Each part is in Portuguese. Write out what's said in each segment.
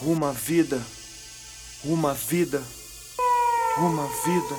Uma vida, uma vida, uma vida.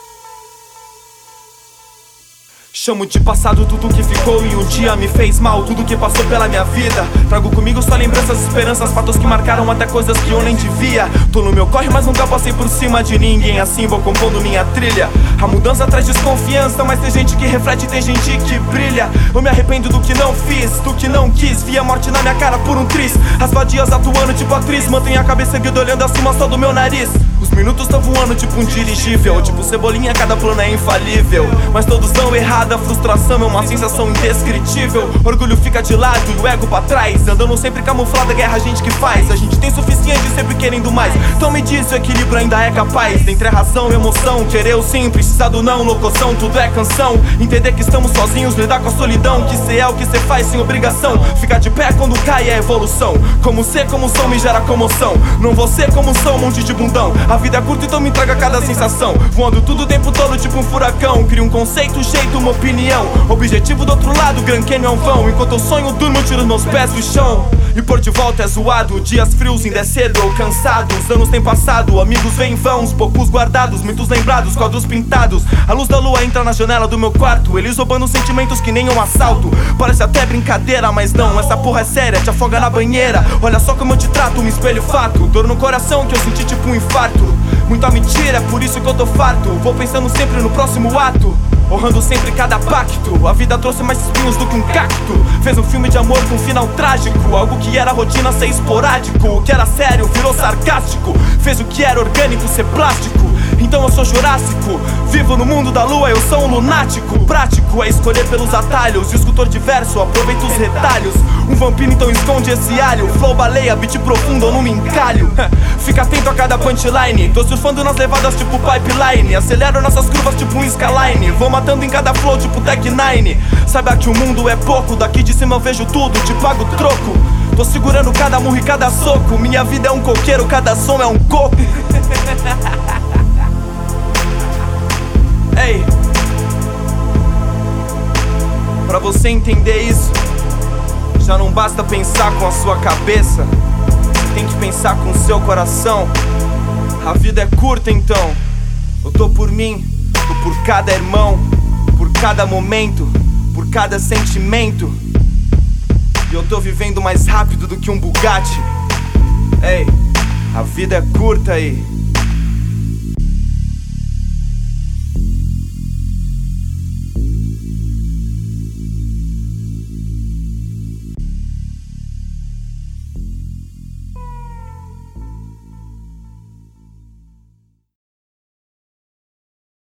Chamo de passado tudo que ficou e um dia me fez mal. Tudo que passou pela minha vida. Trago comigo só lembranças, esperanças, fatos que marcaram até coisas que eu nem devia. Tô no meu corre, mas nunca passei por cima de ninguém. Assim vou compondo minha trilha. A mudança traz desconfiança, mas tem gente que reflete, tem gente que brilha. Eu me arrependo do que não fiz, do que não quis. Vi a morte na minha cara por um triz. As vadias atuando tipo atriz. Mantenho a cabeça erguida olhando acima só do meu nariz. Os minutos tão voando tipo um dirigível. Tipo Cebolinha, cada plano é infalível. Mas todos tão errados. A frustração é uma sensação indescritível. Orgulho fica de lado e o ego pra trás. Andando sempre camuflado, a guerra a gente que faz. A gente tem suficiente sempre querendo mais. Então me diz, o equilíbrio ainda é capaz. Entre a razão e a emoção, querer o sim, precisar do não, locoção, tudo é canção. Entender que estamos sozinhos, lidar com a solidão. Que cê é o que cê faz sem obrigação. Ficar de pé quando cai é evolução. Como ser, como sou, me gera comoção. Não vou ser como sou, um monte de bundão. A vida é curta, então me entrega cada sensação. Voando tudo o tempo todo tipo um furacão. Crio um conceito, jeito, uma opinião. Objetivo do outro lado, Grand Canyon vão. Enquanto eu sonho, durmo, eu tiro os meus pés do chão. E por de volta é zoado, dias frios, ainda é cedo ou cansado. Os anos têm passado, amigos vêm vãos, poucos guardados, muitos lembrados, quadros pintados. A luz da lua entra na janela do meu quarto, eles roubando sentimentos que nem um assalto. Parece até brincadeira, mas não, essa porra é séria, te afoga na banheira. Olha só como eu te trato, me espelho fato. Dor no coração que eu senti tipo um infarto. Muita mentira, é por isso que eu tô farto. Vou pensando sempre no próximo ato, honrando sempre cada pacto. A vida trouxe mais espinhos do que um cacto. Fez um filme de amor com um final trágico. Algo que era rotina ser esporádico. O que era sério virou sarcástico. Fez o que era orgânico ser plástico. Então eu sou jurássico. Vivo no mundo da lua, eu sou um lunático. Prático é escolher pelos atalhos. E o escultor de verso aproveita os retalhos. Um vampiro então esconde esse alho. Flow baleia, beat profundo ou não me encalho. Fica atento a cada punchline. Tô surfando nas levadas tipo pipeline. Acelero nossas curvas tipo um skyline. Vou matando em cada flow tipo Tech 9. Saiba que o mundo é pouco. Daqui de cima eu vejo tudo, te pago troco. Tô segurando cada murro e cada soco. Minha vida é um coqueiro, cada som é um coco. Ei, pra você entender isso, já não basta pensar com a sua cabeça, tem que pensar com o seu coração. A vida é curta então, eu tô por mim, tô por cada irmão, por cada momento, por cada sentimento. E eu tô vivendo mais rápido do que um Bugatti. Ei, a vida é curta aí.